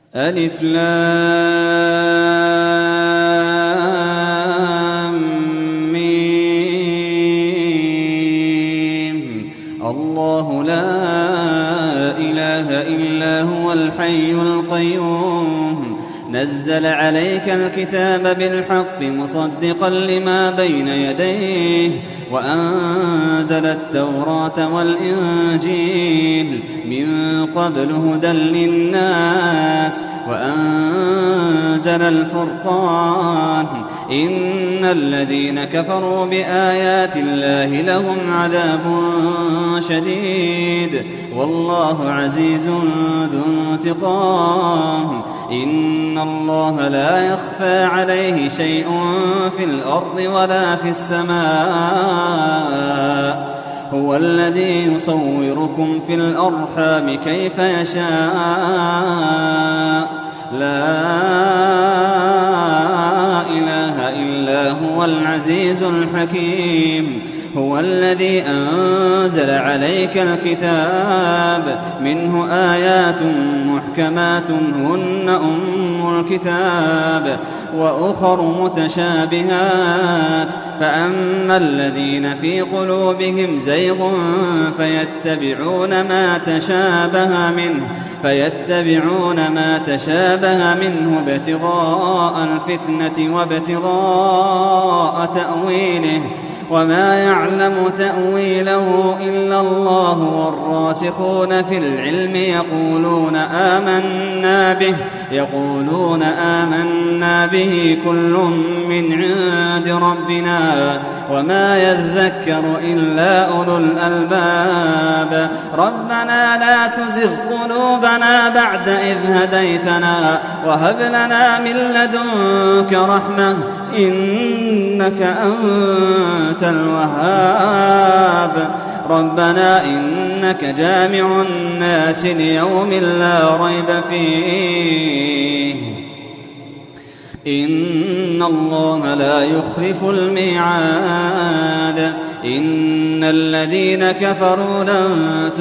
ألف لام ميم. الله لا إله إلا هو الحي القيوم نزل عليك الكتاب بالحق مصدقا لما بين يديه وأنزل التوراة والإنجيل من قبل هدى للناس وأنزل الفرقان إن الذين كفروا بآيات الله لهم عذاب شديد والله عزيز ذو انتقام إن الله لا يخفى عليه شيء في الأرض ولا في السماء هو الذي يصوركم في الأرحام كيف يشاء لا إله إلا هو العزيز الحكيم هو الذي أنزل عليك الكتاب منه آيات محكمات هن أم الكتاب وأخر متشابهات فأما الذين في قلوبهم زيغ فيتبعون ما تشابه منه ابتغاء الفتنة وابتغاء تأويله وما يعلم تأويله إلا الله والراسخون في العلم يقولون آمنا به كل من عند ربنا وما يذكر إلا أولو الألباب ربنا لا تزغ قلوبنا بعد إذ هديتنا وهب لنا من لدنك رحمة إنك أنت الوهاب ربنا إنك جامع الناس ليوم لا ريب فيه إن الله لا يخلف الميعاد إن الذين كفروا لن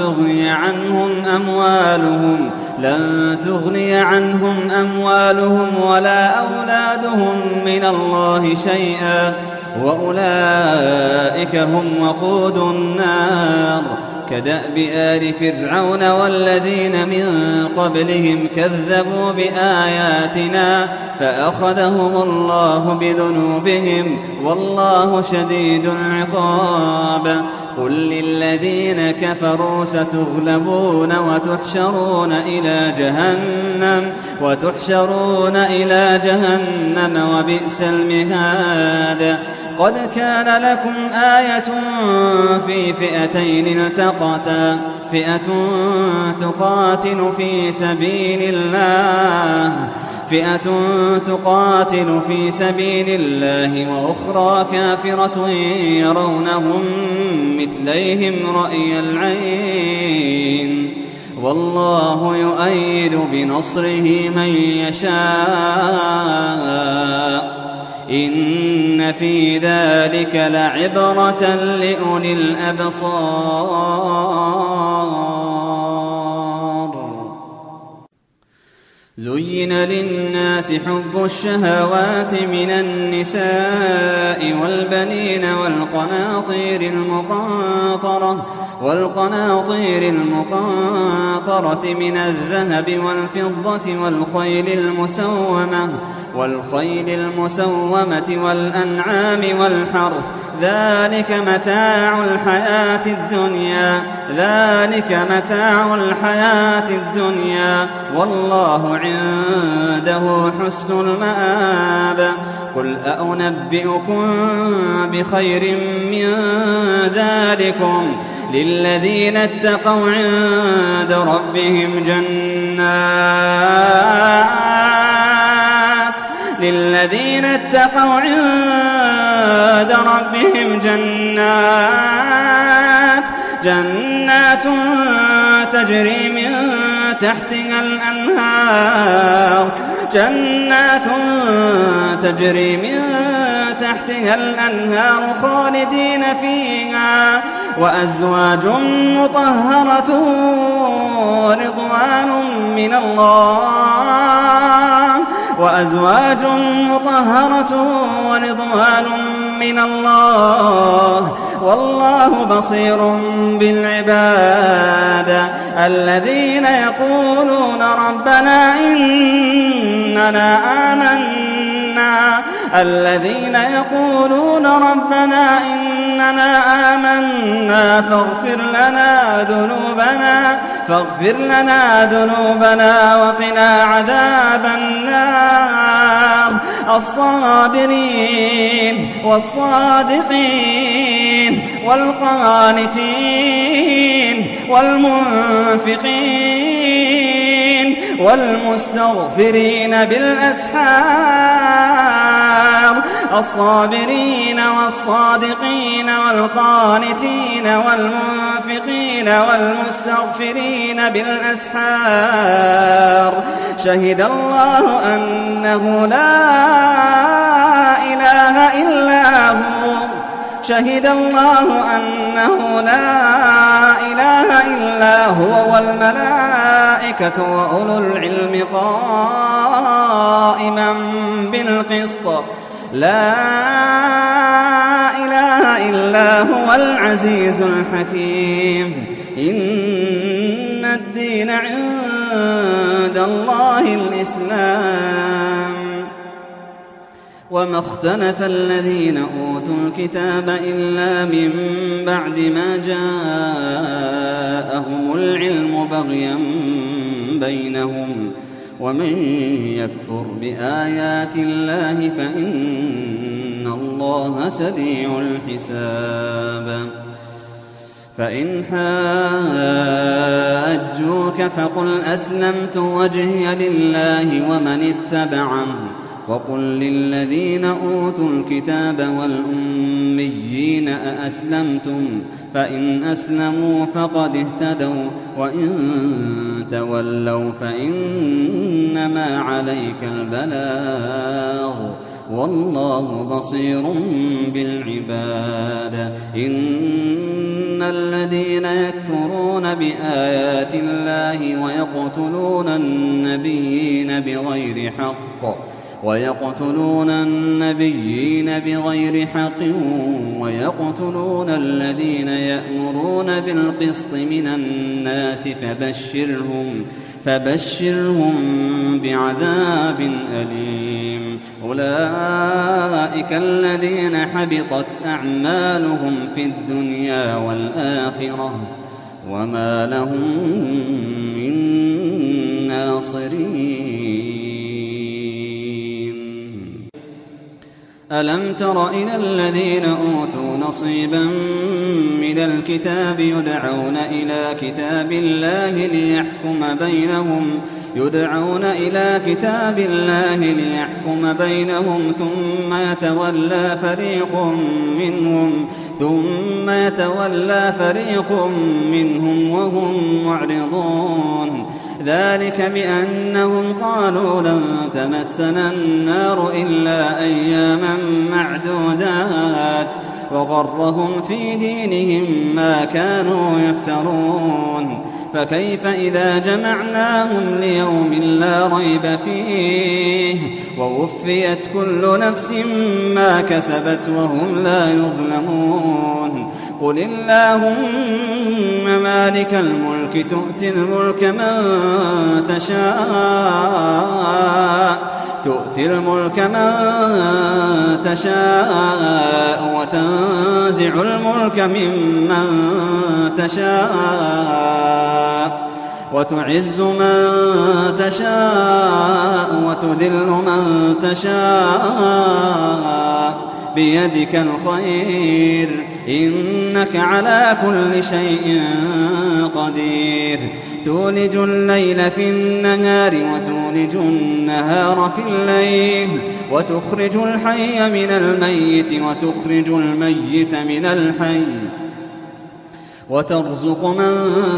تغني عنهم أموالهم ولا أولادهم من الله شيئا وأولئك هم وقود النار كدأب آل فرعون والذين من قبلهم كذبوا بآياتنا فأخذهم الله بذنوبهم والله شديد العقاب قل للذين كفروا ستغلبون وتحشرون إلى جهنم وبئس المهاد قد كان لكم آية في فئتين التقتا فئة تقاتل في سبيل الله وأخرى كافرة يرونهم مثليهم رأي العين والله يؤيد بنصره من يشاء إن في ذلك لعبرة لأولي الأبصار زين للناس حب الشهوات من النساء والبنين والقناطير المقنطرة من الذهب والفضة والخيل المسومة والأنعام والحرث ذلك متاع الحياة الدنيا والله عنده حسن المآب قل أنبئكم بخير من ذلكم للذين اتقوا عند ربهم جنات تجري من تحتها الأنهار خالدين فيها وأزواج مطهرة ورضوان من الله وأزواج مطهرة ورضوان من الله والله بصير بالعباد الذين يقولون ربنا إننا آمنا فاغفر لنا ذنوبنا وقنا عذاب النار الصابرين والصادقين والقانتين والمنفقين والمستغفرين بالأسحار الصابرين والصادقين والقانتين والمنفقين والمستغفرين بالأسحار شهد الله أنه لا إله إلا هو والملائكة وأولو العلم قائما بالقسط لا إله إلا هو العزيز الحكيم إن الدين عند الله الإسلام وما اختلف الذين أوتوا الكتاب إلا من بعد ما جاءهم العلم بغيا بينهم ومن يكفر بآيات الله فإن الله سريع الحساب فإن حاجوك فقل أسلمت وجهي لله ومن اتبعني وقل للذين أوتوا الكتاب والأميين أأسلمتم فإن أسلموا فقد اهتدوا وإن تولوا فإنما عليك البلاغ والله بصير بالعباد إن الذين يكفرون بآيات الله ويقتلون النبيين بغير حق ويقتلون الذين يأمرون بالقسط من الناس فبشرهم بعذاب أليم أولئك الذين حبطت أعمالهم في الدنيا والآخرة وما لهم من ناصرين ألم تر إلى الذين أوتوا نصيبا من الكتاب يدعون إلى كتاب الله ليحكم بينهم ثم يتولى فريق منهم وهم معرضون ذلك بأنهم قالوا لن تمسنا النار إلا أياما معدودات وغرهم في دينهم ما كانوا يفترون فكيف إذا جمعناهم ليوم لا ريب فيه ووفيت كل نفس ما كسبت وهم لا يظلمون قل اللهم مالك الملك تؤتي الملك من تشاء وتنزع الملك ممن تشاء وتعز من تشاء وتذل من تشاء بيدك الخير إنك على كل شيء قدير تولج الليل في النهار وتولج النهار في الليل وتخرج الحي من الميت وتخرج الميت من الحي وترزق من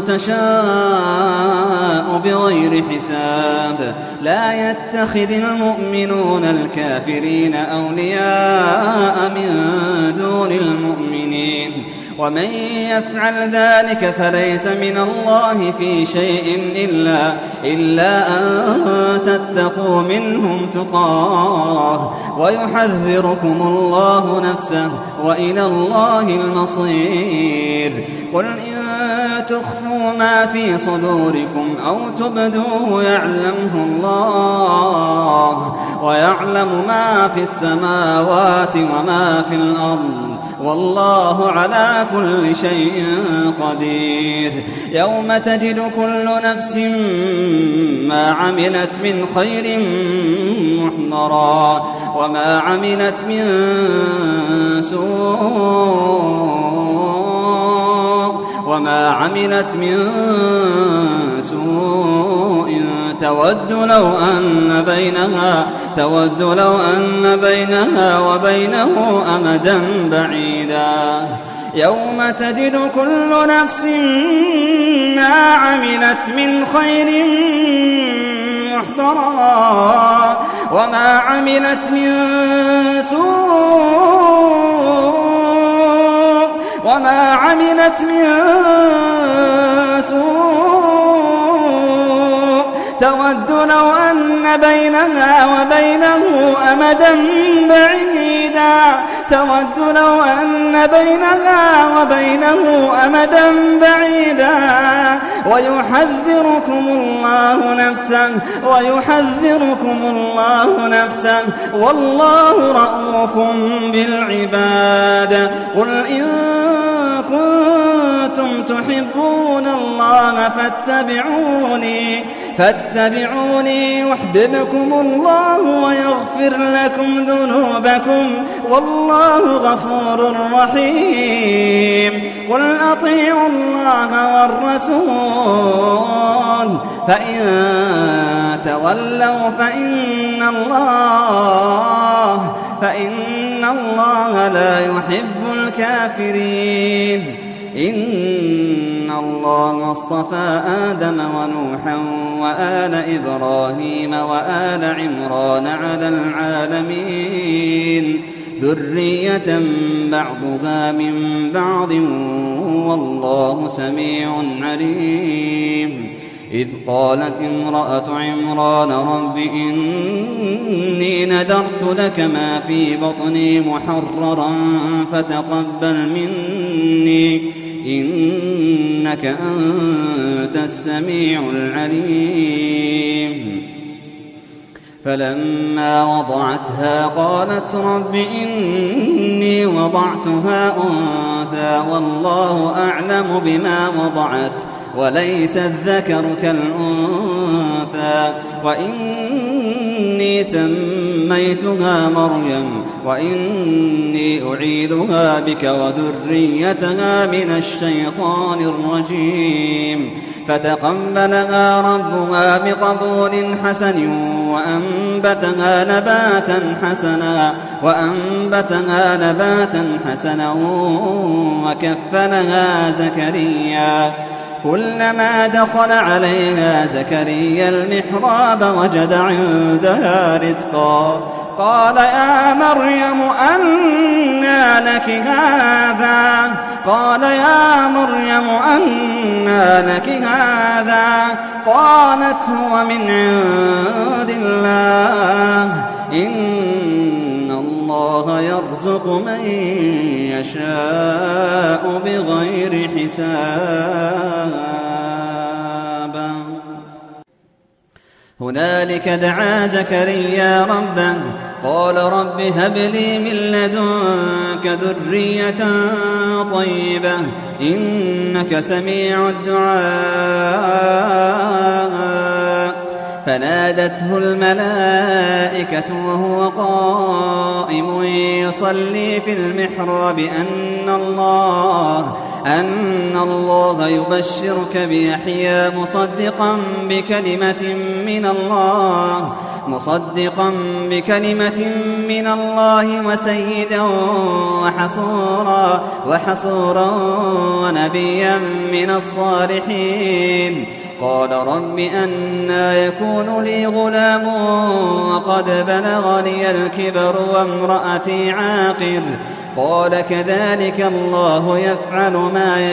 تشاء بغير حساب لا يتخذ المؤمنون الكافرين أولياء من دون المؤمنين ومن يفعل ذلك فليس من الله في شيء إلا أن تتقوا منهم تقاه ويحذركم الله نفسه وإلى الله المصير. قل إن تخفوا ما في صدوركم أو تبدوه يعلمه الله ويعلم ما في السماوات وما في الأرض والله على كل شيء قدير. يوم تجد كل نفس ما عملت من خير محضرا وما عملت من سوء تود لو أن بينها وبينه أمدا بعيدا. يوم تجد كل نفس ما عملت من خير محضرا وما عملت من سوء تود لو أن بينها وبينه أمدا بعيدا ويحذركم الله نفسه والله رؤوف بالعباد. قل إن كنتم تحبون الله فاتبعوني يحببكم الله ويغفر لكم ذنوبكم والله غفور رحيم. قل أطيعوا الله والرسول فإن تولوا فإن الله لا يحب الكافرين. إن الله اصطفى آدم ونوحا وآل إبراهيم وآل عمران على العالمين ذرية بعضها من بعض والله سميع عليم. إذ قالت امرأة عمران رب إني نذرت لك ما في بطني محررا فتقبل مني إنك أنت السميع العليم. فلما وضعتها قالت رب إني وضعتها أنثى والله أعلم بما وضعت وليس الذكر كالأنثى وإني سميتها مريم وإني أعيذها بك وذريتها من الشيطان الرجيم. فتقبلها ربها بقبول حسن وأنبتها نباتا حسنا وكفلها زكريا. كلما دخل عليها زكريا المحراب وجد عندها رزقا قال يا مريم أنى لك هذا قالت هو من عند الله إن الله يرزق من يشاء بغير حساب. هنالك دعا زكريا ربه قال رب هب لي من لدنك ذرية طيبة إنك سميع الدعاء. فنادته الملائكة وهو قائم يصلي في المحراب أن الله يبشرك بيحيى مصدقا بكلمة من الله وسيدا وحصورا ونبيا من الصالحين. قال رب أنى يكون لي غلام وقد بلغني الكبر وامرأتي عاقر قال كذلك الله يفعل ما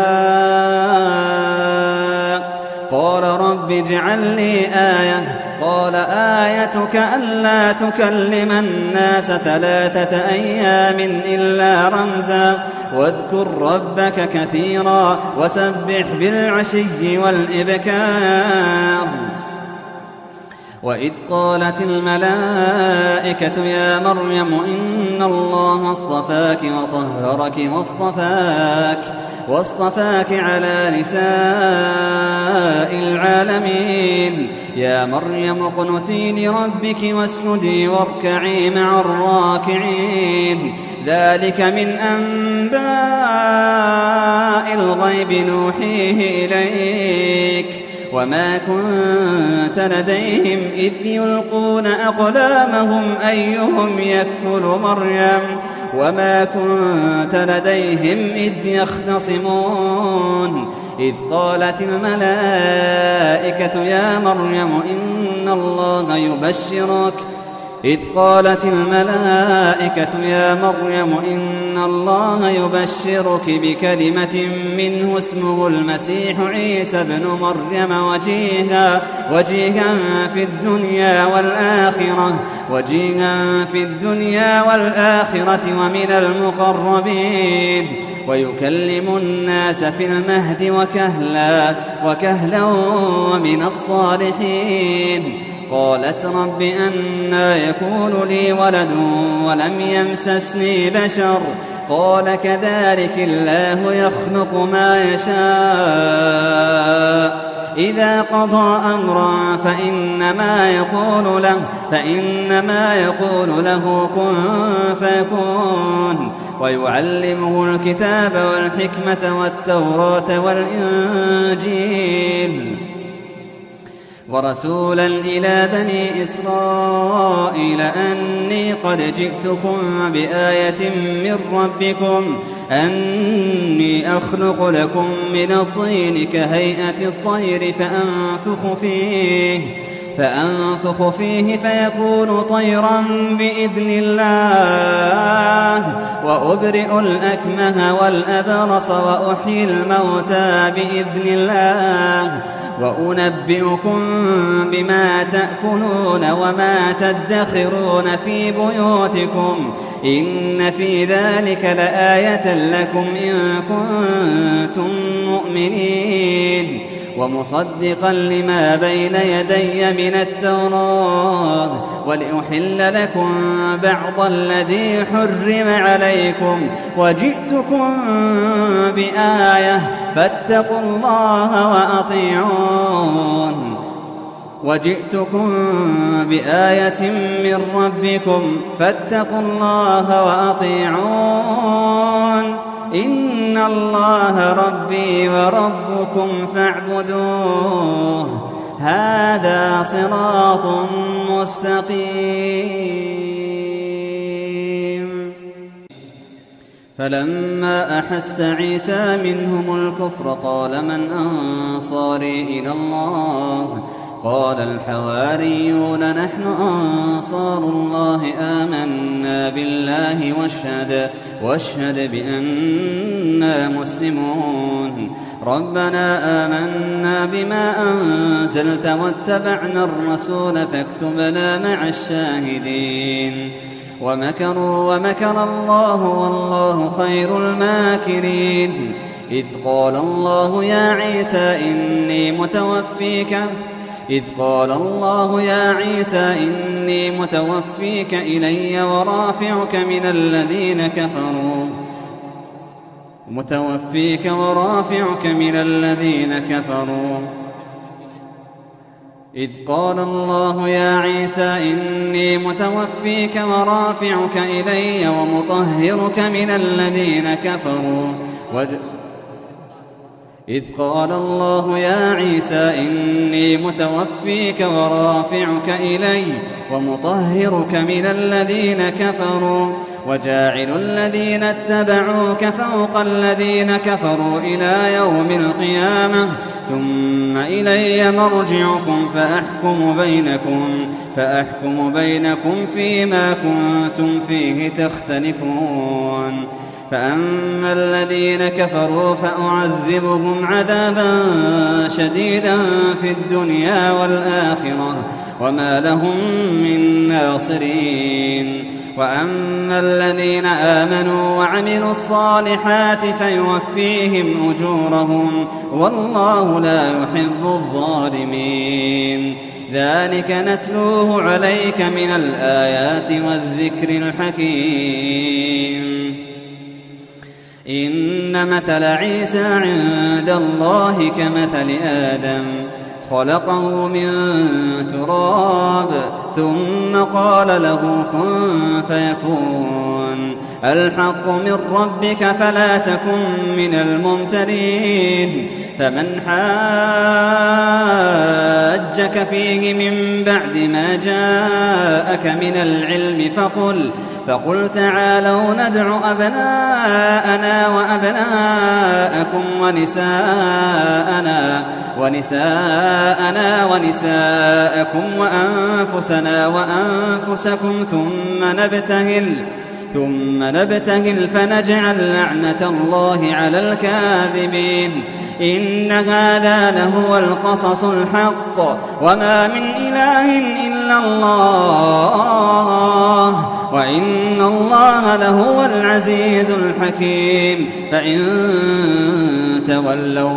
يشاء قال رب اجعل لي آية قال آيتك ألا تكلم الناس 3 أيام إلا رمزا واذكر ربك كثيرا وسبح بالعشي والإبكار وإذ قالت الملائكة يا مريم إن الله اصطفاك وطهرك واصطفاك على نساء العالمين يا مريم اقنتي لربك واسجدي واركعي مع الراكعين ذلك من أنباء الغيب نوحيه إليك وما كنت لديهم إذ يلقون أقلامهم أيهم يكفل مريم وما كنت لديهم إذ يختصمون إذ قالت الملائكة يا مريم إن الله يبشرك بكلمة منه اسمه المسيح عيسى بن مريم وجيها في الدنيا والآخرة ومن المقربين ويكلم الناس في المهد وكهلا ومن الصالحين قالت رب أنى يكون لي ولد ولم يمسسني بشر قال كذلك الله يخلق ما يشاء إذا قضى أمرا فإنما يقول له كن فيكون ويعلمه الكتاب والحكمة والتوراة والإنجيل ورسولا إلى بني إسرائيل أني قد جئتكم بآية من ربكم أني أخلق لكم من الطين كهيئة الطير فأنفخ فيه فيكون طيرا بإذن الله وأبرئ الأكمه والأبرص وأحيي الموتى بإذن الله وأنبئكم بما تأكلون وما تدخرون في بيوتكم إن في ذلك لآية لكم إن كنتم مؤمنين ومصدقا لما بين يدي من التوراة ولأحل لكم بعض الذي حرم عليكم وجئتكم بآية فاتقوا الله وأطيعون وجئتكم بآية من ربكم فاتقوا الله وأطيعون إن الله ربي وربكم فاعبدوه هذا صراط مستقيم فلما أحس عيسى منهم الكفر قال من أنصاري إلى الله قال الحواريون نحن أنصار الله آمنا بالله واشهد بأننا مسلمون ربنا آمنا بما أنزلت واتبعنا الرسول فاكتبنا مع الشاهدين ومكروا ومكر الله والله خير الماكرين إذ قال الله يا عيسى إني متوفيك إلي ورافعك من الذين كفروا إذ قال الله يا عيسى إني متوفيك ورافعك إلي ومطهرك من الذين كفروا إذ قال الله يا عيسى إني متوفيك ورافعك إلي ومطهرك من الذين كفروا وجاعل الذين اتبعوك فوق الذين كفروا إلى يوم القيامة ثم إلي مرجعكم فأحكم بينكم فيما كنتم فيه تختلفون فأما الذين كفروا فأعذبهم عذابا شديدا في الدنيا والآخرة وما لهم من ناصرين وأما الذين آمنوا وعملوا الصالحات فيوفيهم أجورهم والله لا يحب الظالمين ذلك نتلوه عليك من الآيات والذكر الحكيم إن مثل عيسى عند الله كمثل آدم خلقه من تراب ثم قال له كن فيكون الحق من ربك فلا تكن من الممترين فمن حاجك فيه من بعد ما جاءك من العلم فقل تعالوا ندع أبناءنا وأبناءكم ونساءكم وأنفسنا وأنفسكم ثم نبتهل فنجعل لعنة الله على الكاذبين إن هذا لهو القصص الحق وما من إله إلا الله وإن الله لهو العزيز الحكيم فإن تولوا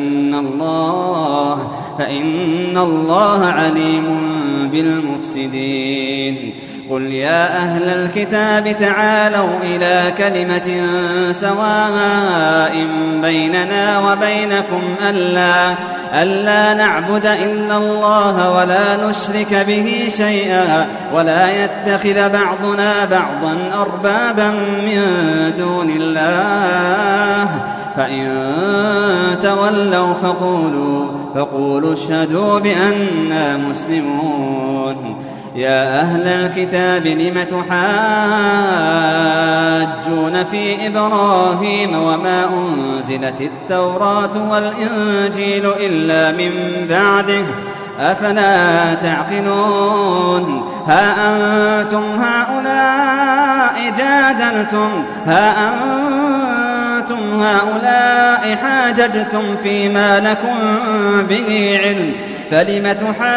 فإن الله عليم بالمفسدين قل يا أهل الكتاب تعالوا إلى كلمة سواء بيننا وبينكم ألا نعبد إلا الله ولا نشرك به شيئا ولا يتخذ بعضنا بعضا أربابا من دون الله فإن تولوا فقولوا اشهدوا بأننا مسلمون يا أهل الكتاب لم تحاجون في إبراهيم وما أنزلت التوراة والإنجيل إلا من بعده أفلا تعقلون ها أنتم هؤلاء حاججتم فيما لكم به علم فلم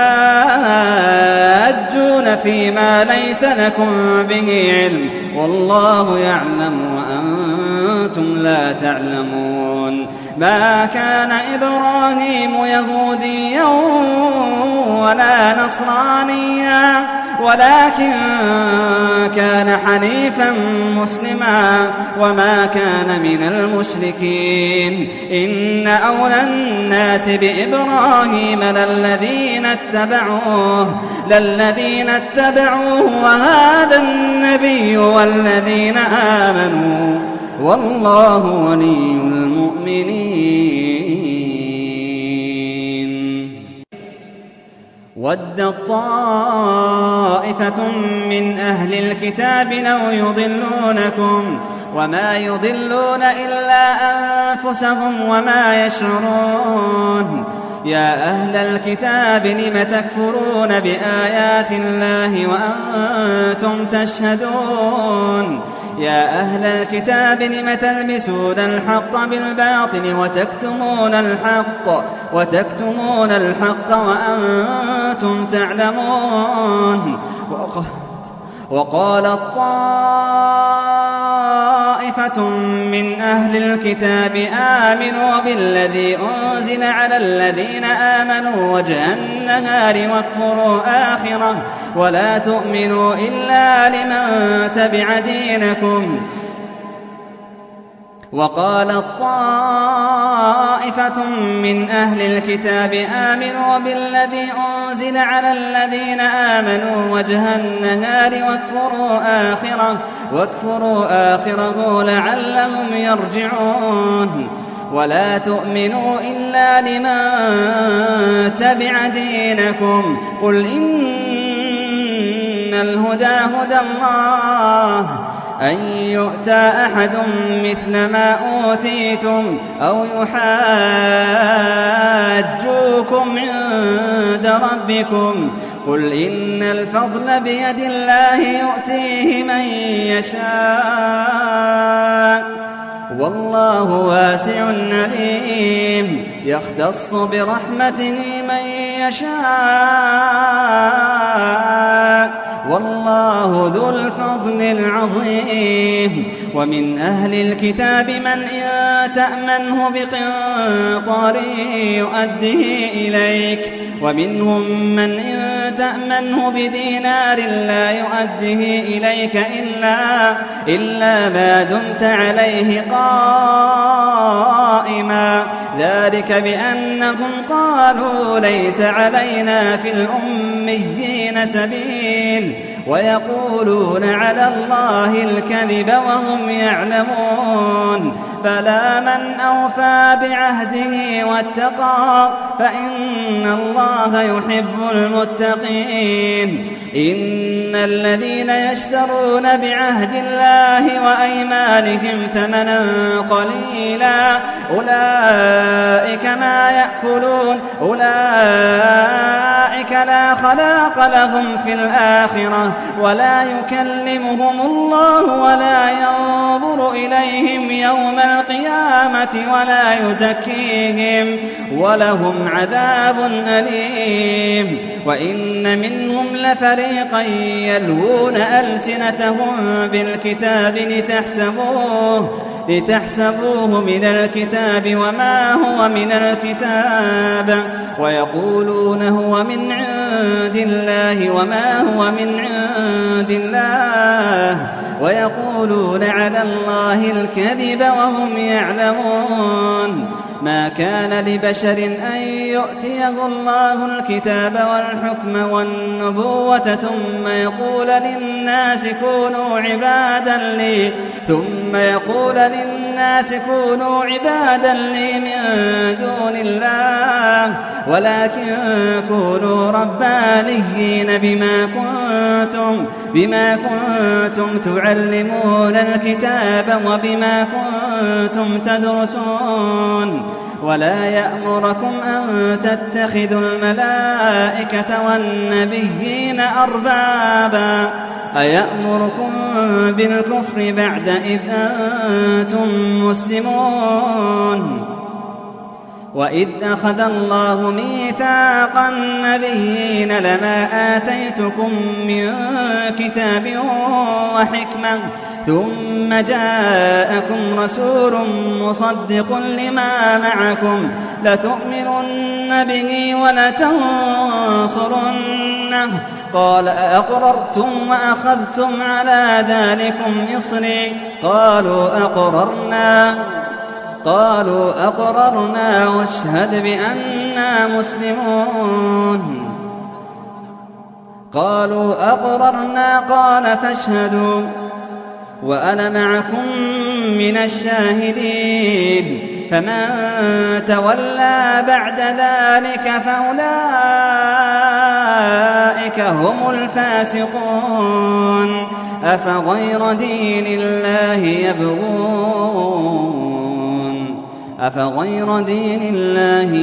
تحاجون فيما ليس لكم به علم والله يعلم وأنتم لا تعلمون ما كان إبراهيم يهوديا ولا نصرانيا ولكن كان حنيفا مسلما وما كان من المشركين إن أولى الناس بإبراهيم للذين اتبعوه وهذا النبي والذين آمنوا والله ولي المؤمنين ودت طائفة من أهل الكتاب لو يضلونكم وما يضلون إلا أنفسهم وما يشعرون يا أهل الكتاب لم تكفرون بآيات الله وأنتم تشهدون يا أهل الكتاب لم تلبسون الحق بالباطل وتكتمون الحق وأنتم تعلمون وقالت طائفة من أهل الكتاب آمنوا بالذي أنزل على الذين آمنوا وجه النهار واكفروا آخره ولا تؤمنوا إلا لمن تبع دينكم وقالت طائفة من أهل الكتاب آمنوا بالذي أنزل على الذين آمنوا وجه النهار واكفروا آخره لعلهم يرجعون ولا تؤمنوا إلا لمن تبع دينكم قل إن الهدى هدى الله أن يؤتى أحد مثل ما أوتيتم أو يحاجوكم عند ربكم قل إن الفضل بيد الله يؤتيه من يشاء والله واسع عليم يختص برحمته من يشاء والله ذو الفضل العظيم ومن أهل الكتاب من إن تأمنه بقنطار يؤديه إليك ومنهم من إن تأمنه بدينار لا يؤديه إليك إلا ما دمت عليه قائما ذلك بأنهم قالوا ليس علينا في الأميين سبيل ويقولون على الله الكذب وهم يعلمون بلى من أوفى بعهده واتقى فإن الله يحب المتقين إن الذين يشترون بعهد الله وأيمانهم ثمنا قليلا أولئك لا خلاق لهم في الآخرة ولا يكلمهم الله ولا ينظر إليهم يوم القيامة ولا يزكيهم ولهم عذاب أليم وإن منهم لفريقا يلوون ألسنتهم بالكتاب لتحسبوه من الكتاب وما هو من الكتاب ويقولون هو من عند الله وما هو من عند الله ويقولون على الله الكذب وهم يعلمون ما كان لبشر أن يؤتيه الله الكتاب والحكم والنبوة ثم يقول للناس كونوا عبادا لي من دون الله ولكن كونوا ربانيين بما كنتم تعلمون الكتاب وبما كنتم تدرسون ولا يأمركم أن تتخذوا الملائكة والنبيين أربابا أيأمركم بالكفر بعد إذ أنتم مسلمون وإذ أخذ الله ميثاق النبيين لما آتيتكم من كتاب وحكمة ثم جاءكم رسول مصدق لما معكم لتؤمنن به ولتنصرنه قال أأقررتم وأخذتم على ذلكم إصري قالوا أقررنا واشهد بأننا مسلمون قالوا أقررنا قال فاشهدوا وأنا معكم من الشاهدين فمن تولى بعد ذلك فأولئك هم الفاسقون أفغير دين الله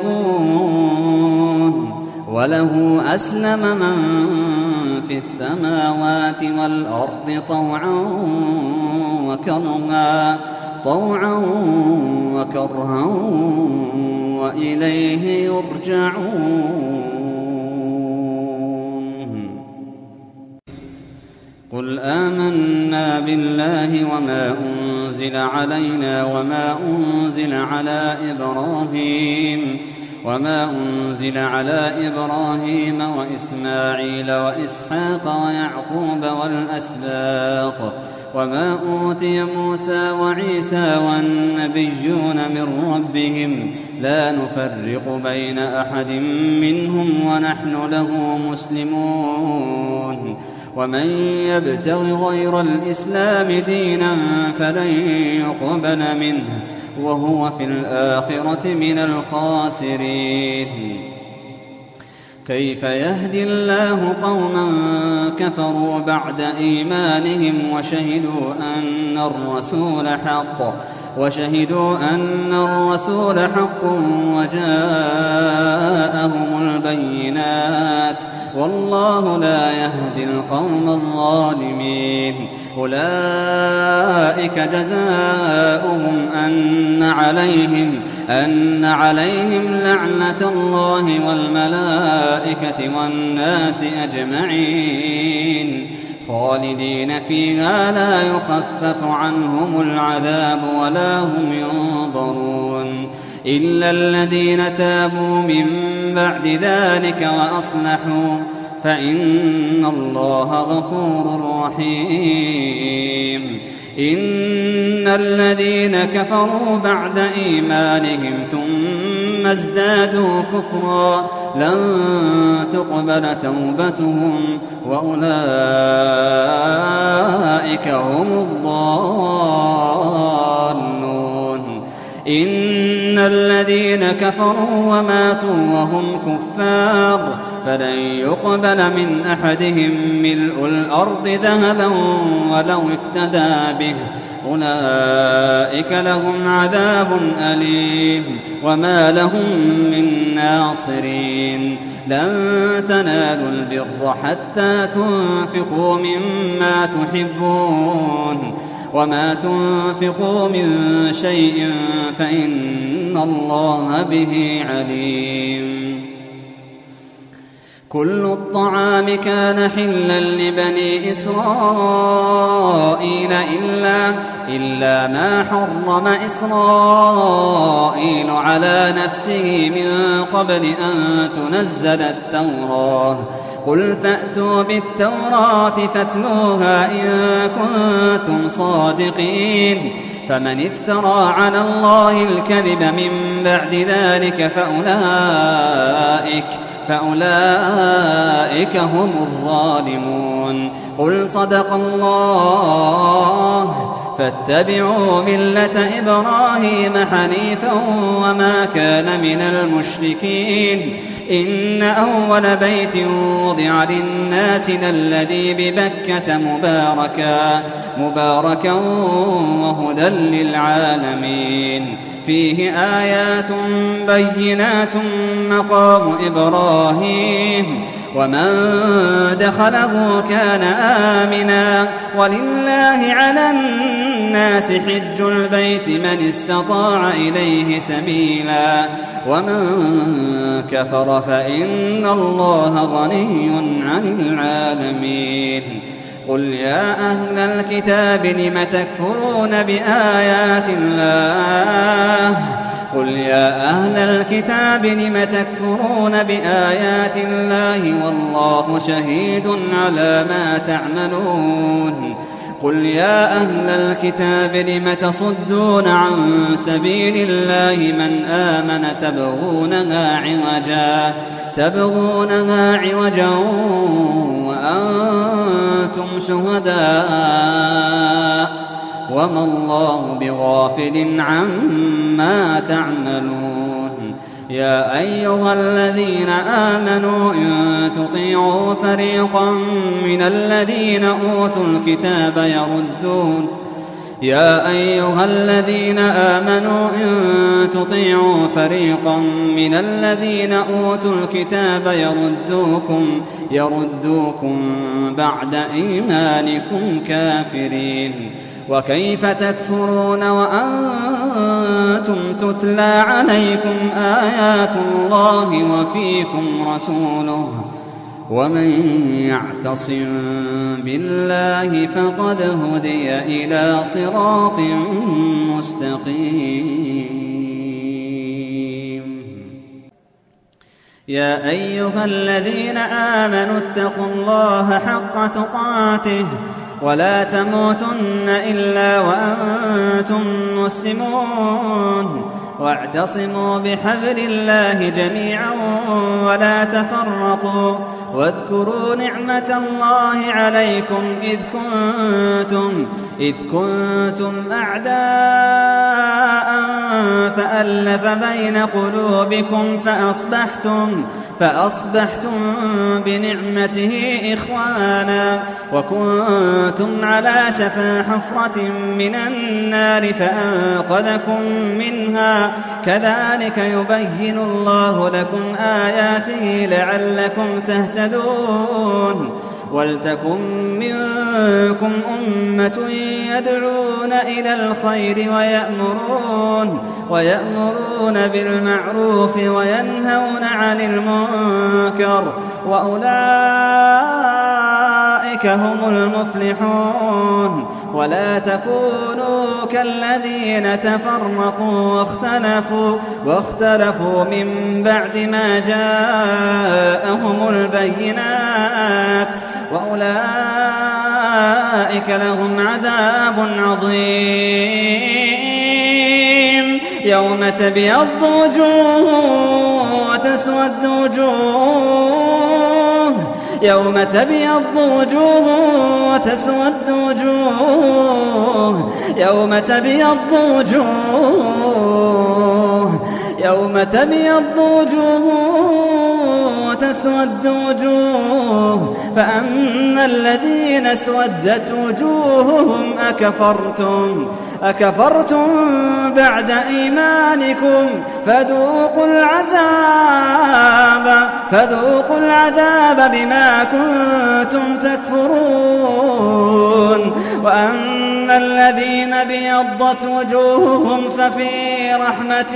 يبغون وله أسلم من في السماوات والأرض طوعا وكرها وإليه يرجعون قل آمنا بالله وما أنزل علينا وما أنزل على إبراهيم وإسماعيل وإسحاق ويعقوب والأسباط وما أوتي موسى وعيسى والنبيون من ربهم لا نفرق بين أحد منهم ونحن له مسلمون ومن يبتغ غير الإسلام دينا فلن يقبل منه وهو في الآخرة من الخاسرين. كيف يهدي الله قوما كفروا بعد إيمانهم وشهدوا أن الرسول حق وجاءهم البينات والله لا يهدي القوم الظالمين. أولئك جزاؤهم أن عليهم لعنة الله والملائكة والناس أجمعين خالدين فيها لا يخفف عنهم العذاب ولا هم ينظرون إلا الذين تابوا من بعد ذلك وأصلحوا فإن الله غفور رحيم. إن الذين كفروا بعد إيمانهم ثم ازدادوا كفرا لن تقبل توبتهم وأولئك هم الضالون. إن الذين كفروا وماتوا وهم كفار فلن يقبل من أحدهم ملء الأرض ذهبا ولو افتدى به أولئك لهم عذاب أليم وما لهم من ناصرين. لن تنالوا البر حتى تنفقوا مما تحبون وما تنفقوا من شيء فإن الله به عليم. كل الطعام كان حلا لبني إسرائيل إلا ما حرم إسرائيل على نفسه من قبل أن تنزل التوراة. قل فأتوا بالتوراة فاتلوها إن كنتم صادقين. فمن افترى على الله الكذب من بعد ذلك فأولئك هم الظالمون. قل صدق الله فاتبعوا ملة إبراهيم حنيفا وما كان من المشركين. إن أول بيت وضع للناس الذي ببكة مباركا وهدى للعالمين. فيه آيات بينات مقام إبراهيم ومن دخله كان آمنا ولله على الناس حج البيت من استطاع إليه سبيلا ومن كفر فإن الله غني عن العالمين. قل يا أهل الكتاب لم تكفرون بآيات الله والله شهيد على ما تعملون. قل يا أهل الكتاب لم تصدون عن سبيل الله من آمن تبغونها عوجا وأنتم شهداء وما الله بغافل عما تعملون. يا أيها الذين آمنوا إن تطيعوا فريقا من الذين أوتوا الكتاب يردوكم بعد إيمانكم كافرين. وكيف تكفرون وأنتم تتلى عليكم آيات الله وفيكم رسوله ومن يعتصم بالله فقد هدي إلى صراط مستقيم. يا أيها الذين آمنوا اتقوا الله حق تقاته ولا تموتن إلا وأنتم مسلمون واعتصموا بحبل الله جميعا ولا تفرقوا واذكروا نعمة الله عليكم إذ كنتم أعداء فألف بين قلوبكم فأصبحتم بنعمته إخوانا وكنتم على شفا حفرة من النار فأنقذكم منها كذلك يبين الله لكم آياته لعلكم تهتدون ولتكن منكم أمة يدعون إلى الخير ويأمرون بالمعروف وينهون عن المنكر وأولئك هم المفلحون ولا تكونوا كالذين تفرقوا واختلفوا من بعد ما جاءهم البينات وأولئك لهم عذاب عظيم يوم تبيض وجوه وتسود وجوه يوم تبيض وجوه وتسود وجوه يوم تبيض وجوه وتسود وجوه فأما الذين اسودت وجوههم أكفرتم بعد إيمانكم فذوقوا العذاب بما كنتم تكفرون وأما الذين ابيضت وجوههم ففي رحمة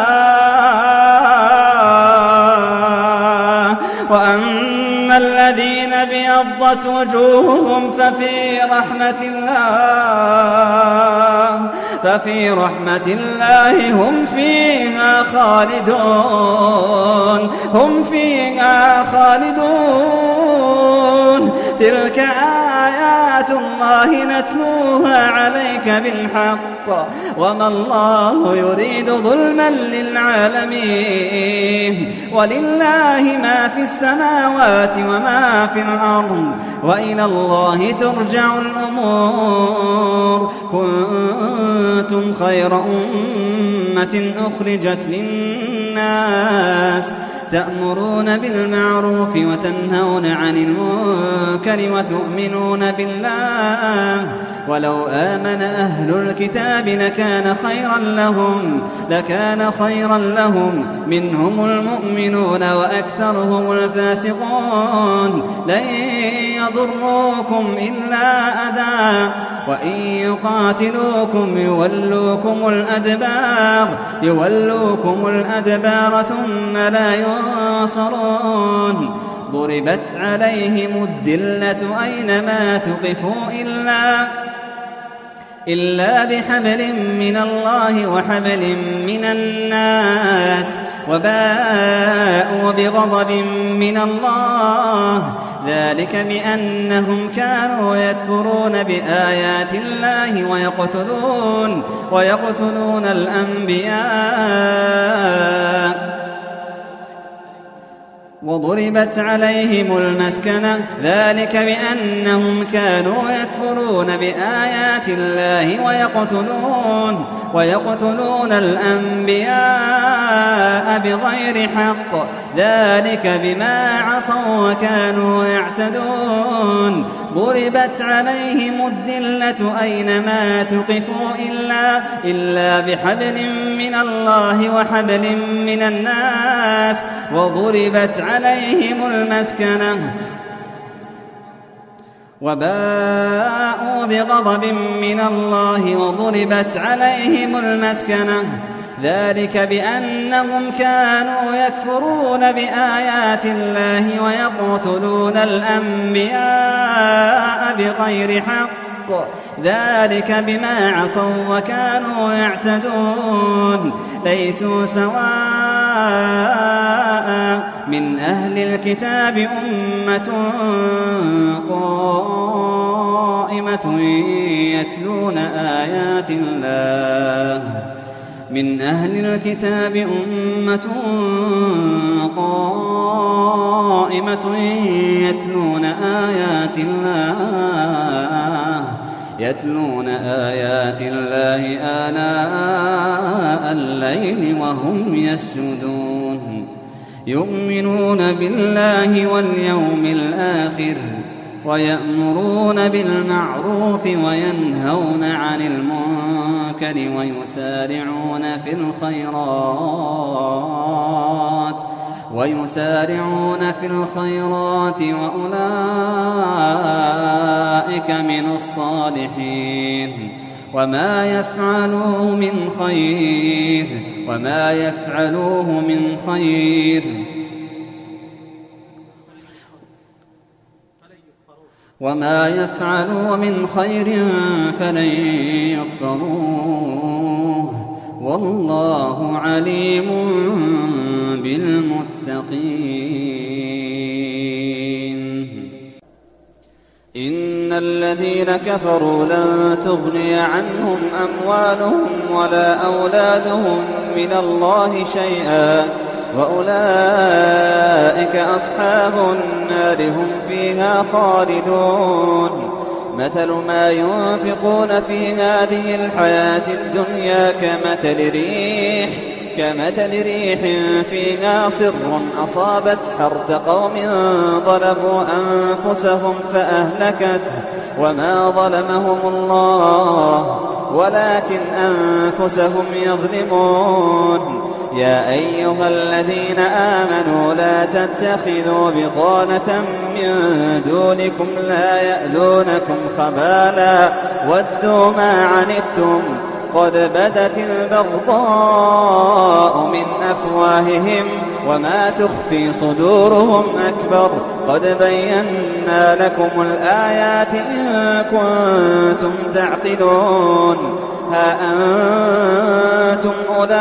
الله وأما الذين ابيضت وجوههم ففي رحمة الله هم فيها خالدون تلك آيات الله نتلوها عليك بالحق وما الله يريد ظلما للعالمين ولله ما في السماوات وما في الأرض وإلى الله ترجع الأمور كنتم خير أمة أخرجت للناس تأمرون بالمعروف وتنهون عن المنكر وتؤمنون بالله ولو آمن أهل الكتاب لكان خيرا لهم منهم المؤمنون وأكثرهم الفاسقون لن يضروكم إلا أذى وإن يقاتلوكم يولوكم الأدبار ثم لا ينصرون ضربت عليهم الذلة أينما ثقفوا إلا بحبل من الله وحبل من الناس وباءوا بغضب من الله ذلك بأنهم كانوا يكفرون بآيات الله ويقتلون الأنبياء وضربت عليهم المسكنة ذلك بأنهم كانوا يكفرون بآيات الله ويقتلون الأنبياء بغير حق ذلك بما عصوا وكانوا يعتدون ضربت عليهم الذلة أينما ثقفوا إلا بحبل من الله وحبل من الناس وضربت عليهم المسكنة وباءوا بغضب من الله وضربت عليهم المسكنة ذلك بأنهم كانوا يكفرون بآيات الله ويقتلون الأنبياء بغير حق ذلك بما عصوا وكانوا يعتدون ليسوا سواء من أهل الكتاب أمة قائمة قائمة يتلون آيات الله من أهل الكتاب أمة قائمة يتلون آيات الله آناء الليل وهم يسجدون يؤمنون بالله واليوم الآخر ويأمرون بالمعروف وينهون عن المنكر ويسارعون في الخيرات وأولئك من الصالحين وما يفعلوه من خير فلن يكفروه والله عليم بالمتقين. إن الذين كفروا لن تغني عنهم أموالهم ولا أولادهم من الله شيئا وأولئك أصحاب النار هم فيها خالدون. مثل ما ينفقون في هذه الحياة الدنيا كمثل ريح فيها صر أصابت حرث قوم ظلموا أنفسهم فأهلكته وما ظلمهم الله ولكن أنفسهم يظلمون. يا أيها الذين آمنوا لا تتخذوا بطانة من دونكم لا يألونكم خبالا ودوا ما عنتم قد بدت البغضاء من أفواههم وما تخفي صدورهم أكبر قد بينا لكم الآيات إن كنتم تعقلون. ها أنتم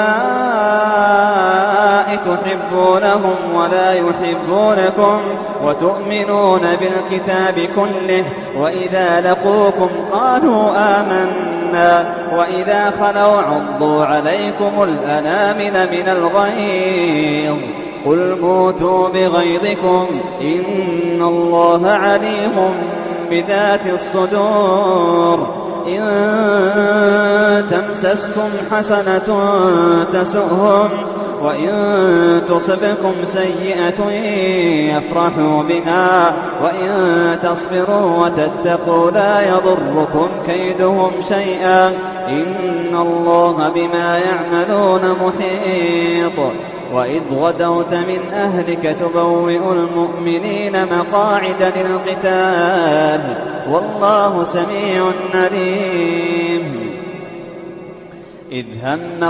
أولئك تحبونهم ولا يحبونكم وتؤمنون بالكتاب كله وإذا لقوكم قالوا آمنا وإذا خلوا عضوا عليكم الأنامل من الغيظ قل موتوا بغيظكم إن الله عليم بذات الصدور. إن تمسسكم حسنة تسؤهم وإن تصبكم سيئة يفرحوا بها وإن تصبروا وتتقوا لا يضركم كيدهم شيئا إن الله بما يعملون محيط. وإذ غدوت من أهلك تبوئ المؤمنين مقاعد للقتال والله سميع عليم. إذ هم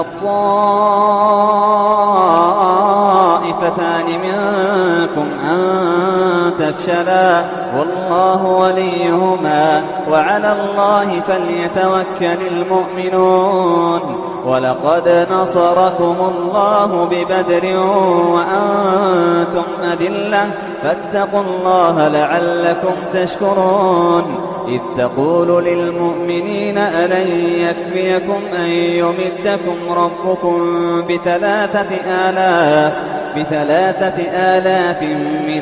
الطائفتان منكم أن تفشلا والله وليهما وعلى الله فليتوكل المؤمنون. ولقد نصركم الله ببدر وأنتم أذلة فاتقوا الله لعلكم تشكرون. إذ تقول للمؤمنين ألن يكفيكم أن يمدكم ربكم ب3,000 من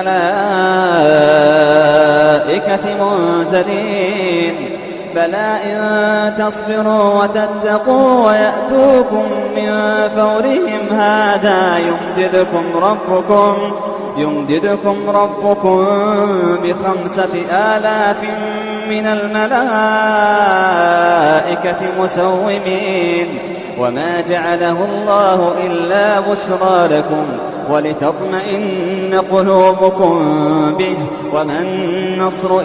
الملائكة منزلين بلى إن تصبروا وتتقوا ويأتوكم من فورهم هذا يمددكم ربكم ب5,000 من الملائكة مسومين وما جعله الله إلا بشرى لكم ولتطمئن قلوبكم به وما النصر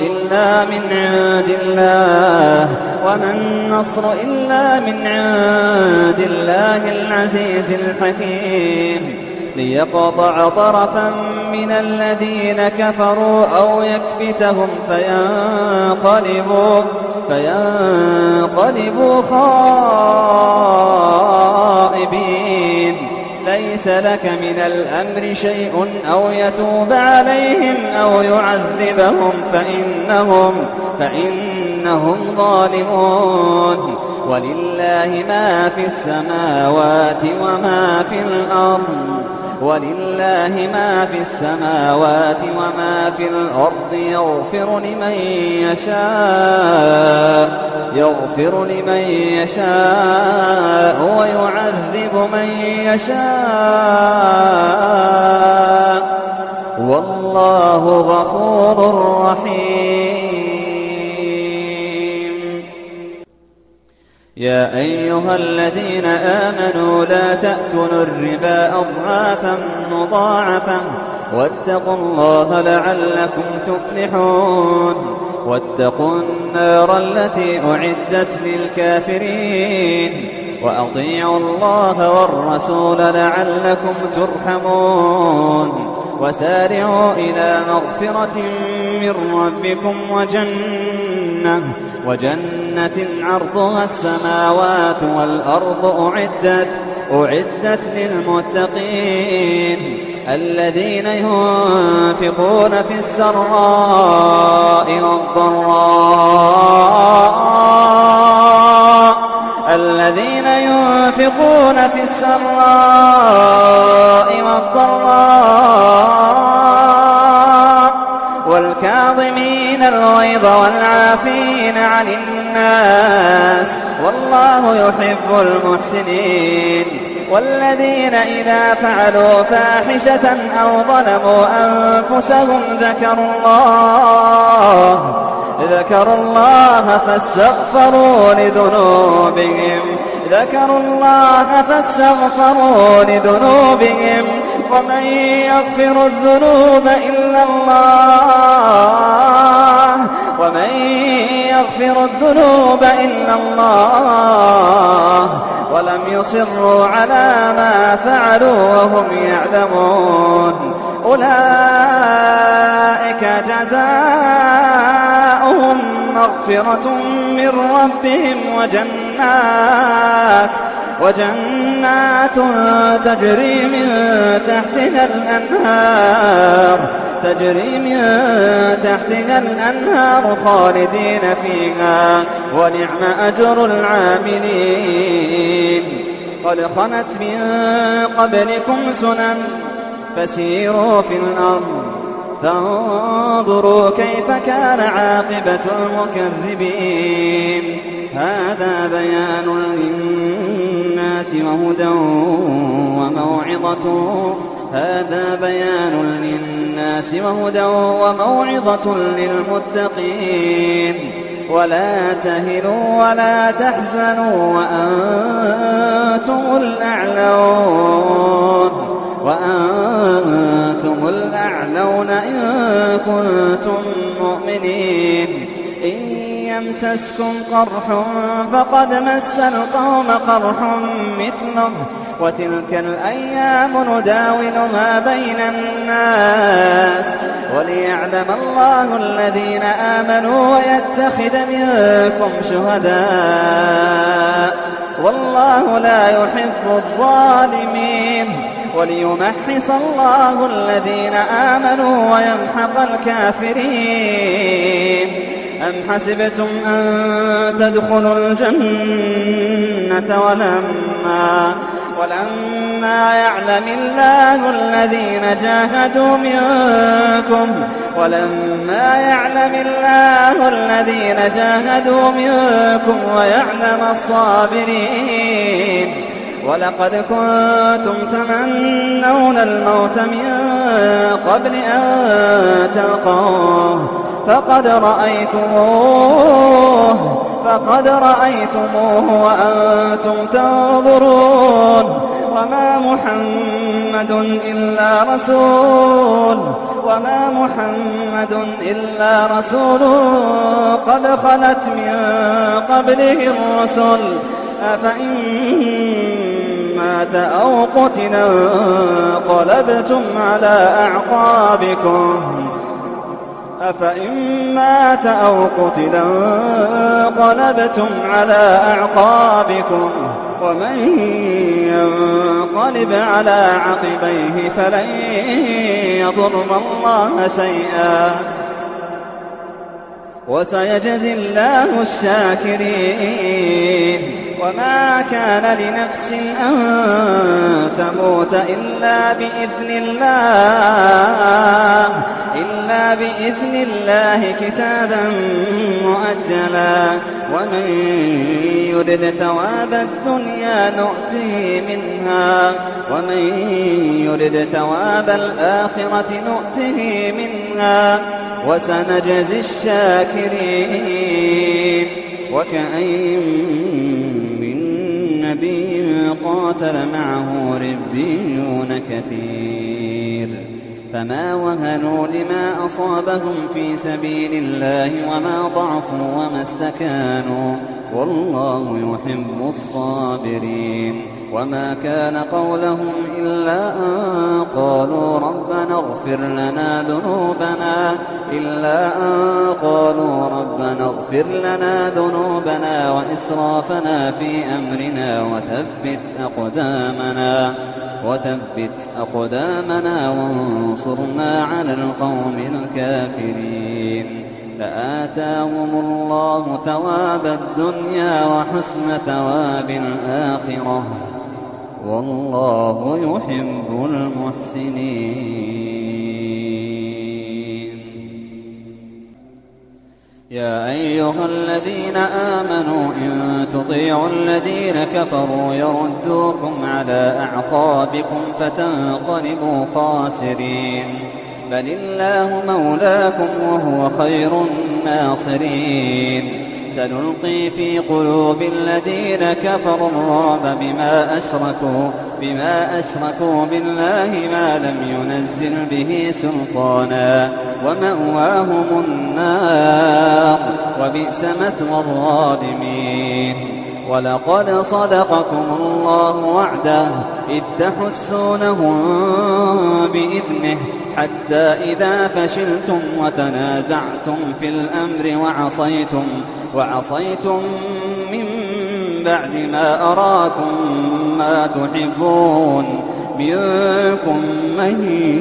إلا من عند الله العزيز الحكيم. ليقطع طرفا من الذين كفروا أو يكبتهم فينقلبوا خائبين. ليس لك من الأمر شيء أو يتوب عليهم أو يعذبهم فإنهم ظالمون. ولله ما في السماوات وما في الأرض يغفر لمن يشاء ويعذب من يشاء والله غفور رحيم. يا أيها الذين آمنوا لا تأكلوا الربا أضعافا مضاعفة واتقوا الله لعلكم تفلحون. واتقوا النار التي أعدت للكافرين وأطيعوا الله والرسول لعلكم ترحمون. وسارعوا إلى مغفرة من ربكم وجنة عرضها السماوات والأرض أعدت للمتقين الذين ينفقون في السراء والضراء والكاظمين الغيظ والعافين عن الناس والله يحب المحسنين. والذين إذا فعلوا فاحشة أو ظلموا أنفسهم ذكروا الله فاستغفروا لذنوبهم ومن يغفر الذنوب إلا الله ولم يصروا على ما فعلوا وهم يعلمون أولئك جزاؤهم مغفرة من ربهم وجنات تجري من تحتها الأنهار خالدين فيها ونعم أجر العاملين. قد خلت من قبلكم سنن فسيروا في الأرض فانظروا كيف كان عاقبة المكذبين. هذا بيان للناس وهدى وموعظة للمتقين. ولا تهنوا ولا تحزنوا وأنتم الأعلون إن كنتم مؤمنين. إن يمسسكم قرح فقد مس القوم قرح مثله وتلك الأيام نداولها بين الناس وليعلم الله الذين آمنوا ويتخذ منكم شهداء والله لا يحب الظالمين. وليمحص الله الذين آمنوا ويمحق الكافرين. أم حسبتم أن تدخلوا الجنة ولما يعلم الله الذين جاهدوا منكم ويعلم الصابرين. ولقد كنتم تمنون الموت من قبل أن تلقوه فقد رأيتموه وأنتم تنظرون. وما محمد إلا رسول قد خلت من قبله الرسل أفإن مات أو قتل انقلبتم على أعقابكم ومن ينقلب على عقبيه فلن يضر الله شيئا وسيجزي الله الشاكرين. وما كان لنفس أن تموت إلا بإذن الله كتابا مؤجلا. ومن يرد ثواب الدنيا نؤته منها ومن يرد ثواب الآخرة نؤته منها وسنجزي الشاكرين. وكأين من نبي قاتل معه ربيون كثير فما وهنوا لما أصابهم في سبيل الله وما ضعفوا وما استكانوا والله يحب الصابرين. وما كان قولهم إلا أن قالوا ربنا اغفر لنا ذنوبنا وإسرافنا في أمرنا وثبت أقدامنا وانصرنا على القوم الكافرين. فآتاهم الله ثواب الدنيا وحسن ثواب الآخرة والله يحب المحسنين. يا أيها الذين آمنوا إن تطيعوا الذين كفروا يردوكم على أعقابكم فتنقلبوا خاسرين. بل الله مولاكم وهو خير الناصرين. سنلقي في قلوب الذين كفروا الرعب بما أشركوا بالله ما لم ينزل به سلطانا ومأواهم النار وبئس مثوى الظالمين. ولقد صدقكم الله وعده إذ تحسونهم بإذنه حتى إذا فشلتم وتنازعتم في الأمر وعصيتم من بعد ما أراكم ما تحبون منكم من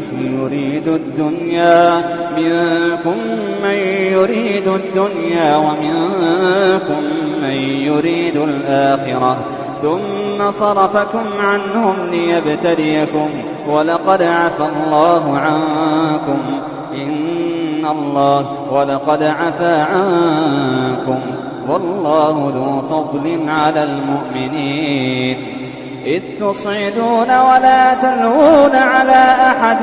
يريد الدنيا ومنكم من يريد الآخرة ثم صرفكم عنهم ليبتليكم ولقد عفى الله عنكم ولقد عفا عنكم والله ذو فضل على المؤمنين. إذ تصعدون ولا تلوون على أحد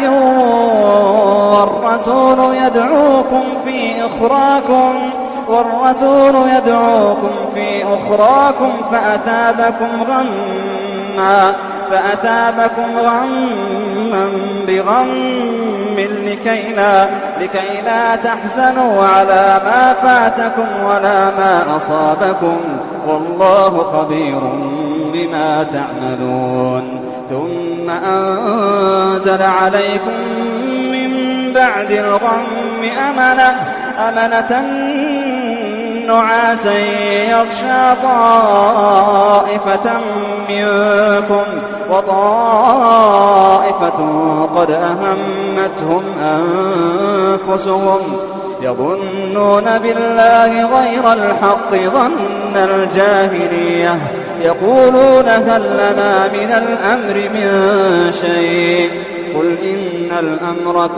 والرسول يدعوكم في أخراكم فأثابكم غما بغم لكي لا تحزنوا على ما فاتكم ولا ما أصابكم والله خبير بما تعملون. ثم أنزل عليكم من بعد الغم أمنة نعاسا يغشى طائفة منكم وطائفة قد أهمتهم أنفسهم يظنون بالله غير الحق ظن الجاهلية يقولون هل لنا من الأمر من شيء قل إن الأمر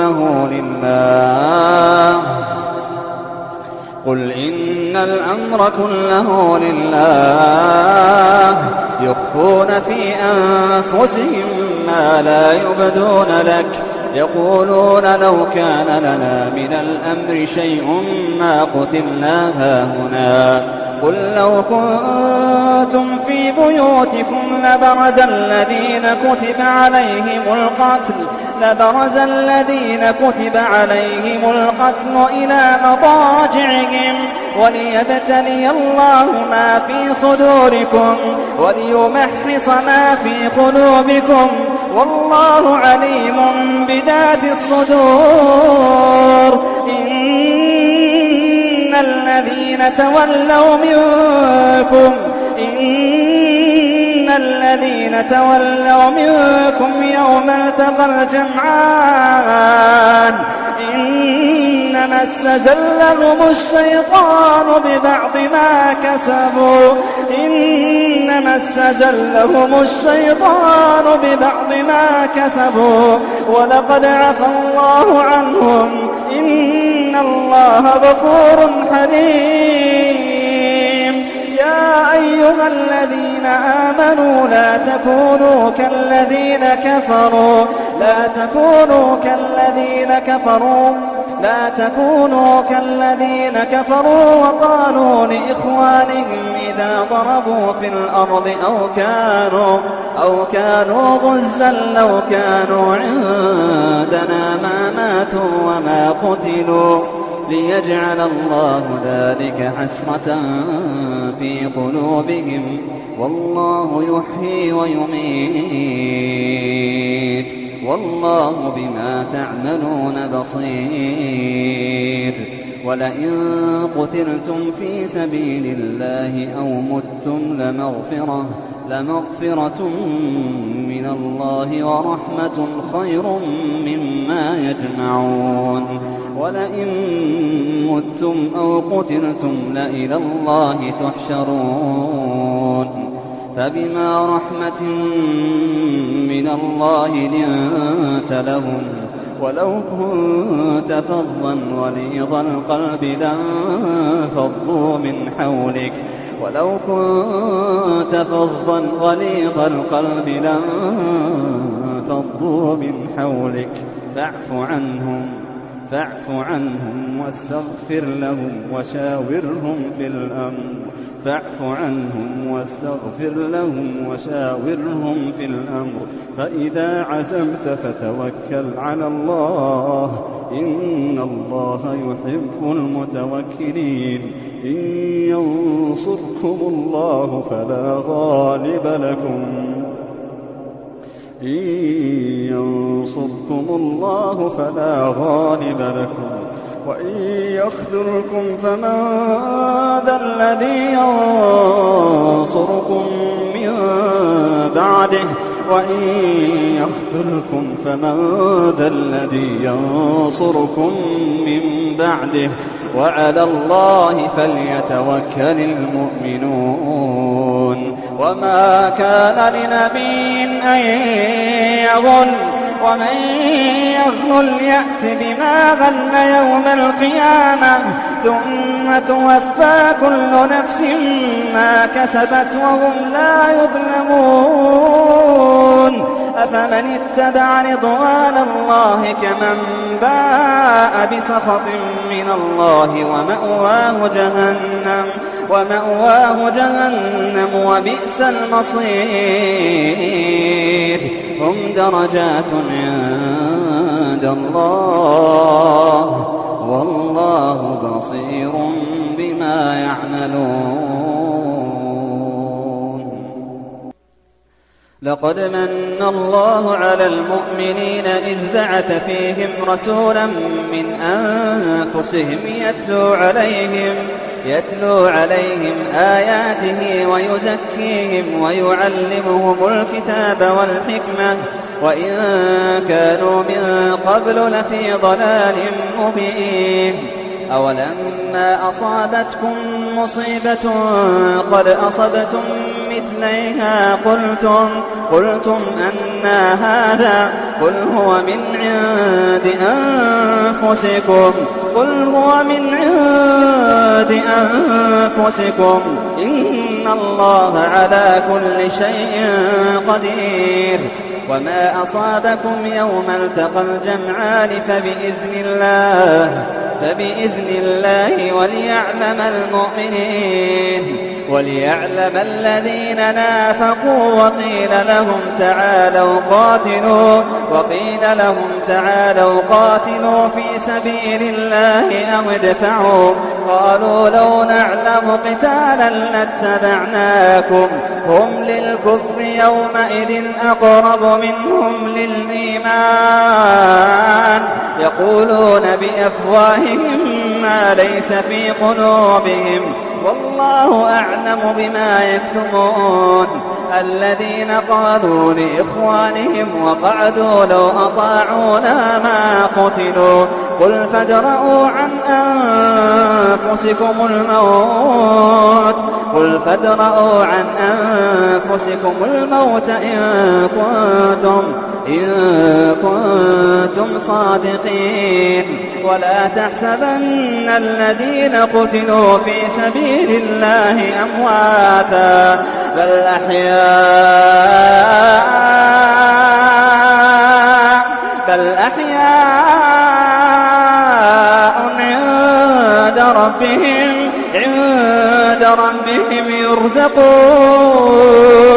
كله لله يخفون في أنفسهم ما لا يبدون لك يقولون لو كان لنا من الأمر شيء ما قتلنا هاهنا قل لو كنتم في بيوتكم لبرز الذين كتب عليهم القتل إلى مضاجعهم وليبتلي الله ما في صدوركم وليمحص ما في قلوبكم والله عليم بذات الصدور. إن الذين تولوا منكم الذين تولوا منكم يوم التقى الجمعان إنما استزلهم الشيطان ببعض ما كسبوا ولقد عفى الله عنهم إن الله غفور حليم. يا أيها الذين آمنوا لا تكونوا كالذين كفروا وقالوا لإخوانهم إذا ضربوا في الأرض أو كانوا غزا لو كانوا عندنا ما ماتوا وما قتلوا ليجعل الله ذلك حسرة في قلوبهم والله يحيي ويميت والله بما تعملون بصير. ولئن قتلتم في سبيل الله أو متم لمغفرة من الله ورحمة خير مما يجمعون. ولئن متم أو قتلتم لإلى الله تحشرون. فبما رحمة من الله لنت لهم ولو كنت فظا غليظ القلب لانفضوا من حولك فاعف عنهم واستغفر لهم وشاورهم في الأمر فإذا عزمت فتوكل على الله إن الله يحب المتوكلين. إن ينصركم الله فلا غالب لكم وإن يخذلكم فمن ذا الذي ينصركم من بعده وعلى الله فليتوكل المؤمنون. وما كان لنبي أن يغل ومن يغل يأت بما غل يوم القيامة ثم توفى كل نفس ما كسبت وهم لا يظلمون. أفمن اتبع رضوان الله كمن باء بسخط من الله ومأواه جهنم وبئس المصير. هم درجات عند الله والله بصير بما يعملون. لقد من الله على المؤمنين إذ بعث فيهم رسولا من أنفسهم يتلو عليهم آياته ويزكيهم ويعلمهم الكتاب والحكمة وإن كانوا من قبل لفي ضلال مبين. أولما أصابتكم مصيبة قد أصبتم مثليها قلتم أنى هذا قل هو من عند أنفسكم إن الله على كل شيء قدير. وما أصابكم يوم التقى الجمعان فبإذن الله وليعلم الذين نافقوا وقيل لهم تعالوا قاتلوا في سبيل الله أو ادفعوا قالوا لو نعلم قتالا لاتبعناكم هم للكفر يومئذ أقرب منهم للإيمان يقولون بأفواههم ما ليس في قلوبهم والله أعلم بما يكتمون. الذين قالوا لإخوانهم وقعدوا لو أطاعونا ما قتلوا قل فادرءوا عن أنفسكم الموت إن كنتم صادقين. ولا تحسبن الذين قتلوا في سبيل الله أمواتا بل أحياء عند ربهم يرزقون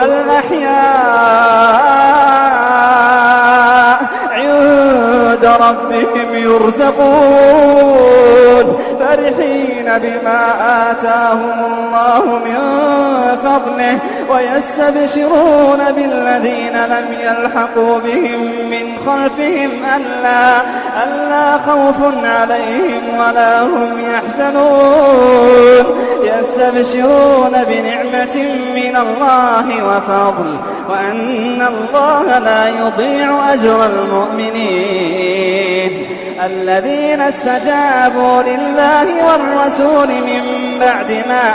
فرحين بما آتاهم الله من فضله ويستبشرون بالذين لم يلحقوا بهم من خلفهم ألا خوف عليهم ولا هم يحزنون يستبشرون بنعمة من الله وفضل وأن الله لا يضيع أجر المؤمنين. الذين استجابوا لله والرسول من بعد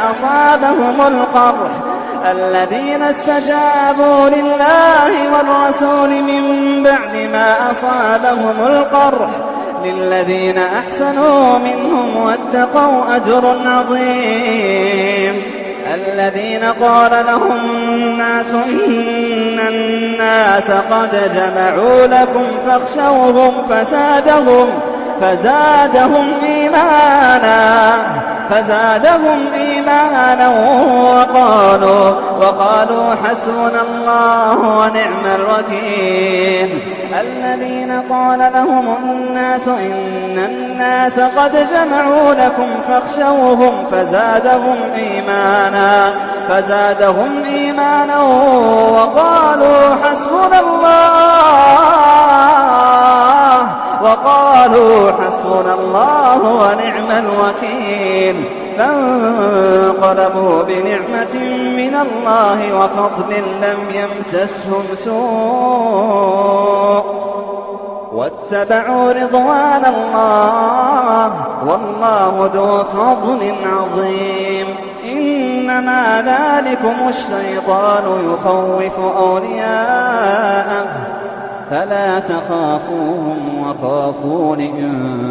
ما أصابهم القرح للذين أحسنوا منهم واتقوا أجر عظيم. الذين قال لهم الناس إن الناس قد جمعوا لكم فاخشوهم فزادهم إيمانا وقالوا حسبنا الله ونعم الوكيل. الذين قال لهم الناس إن الناس قد جمعوا لكم فاخشوهم فزادهم إيمانا وقالوا حسبنا الله ونعم الوكيل. فانقلبوا بنعمة من الله وفضل لم يمسسهم سوء واتبعوا رضوان الله والله ذو فضل عظيم. إنما ذلكم الشيطان يخوف أولياءه فلا تخافوهم وخافون إن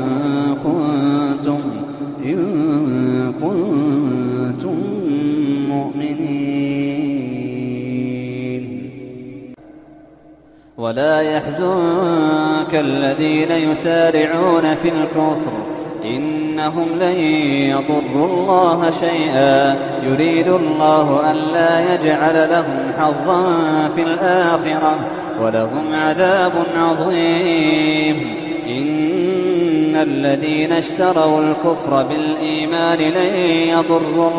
كنتم مؤمنين. ولا يحزنك الذين يسارعون في الكفر إنهم لن يضروا الله شيئا يريد الله ألا يجعل لهم حظا في الآخرة ولهم عذاب عظيم. إن الذين اشتروا الكفر بالإيمان لن يضروا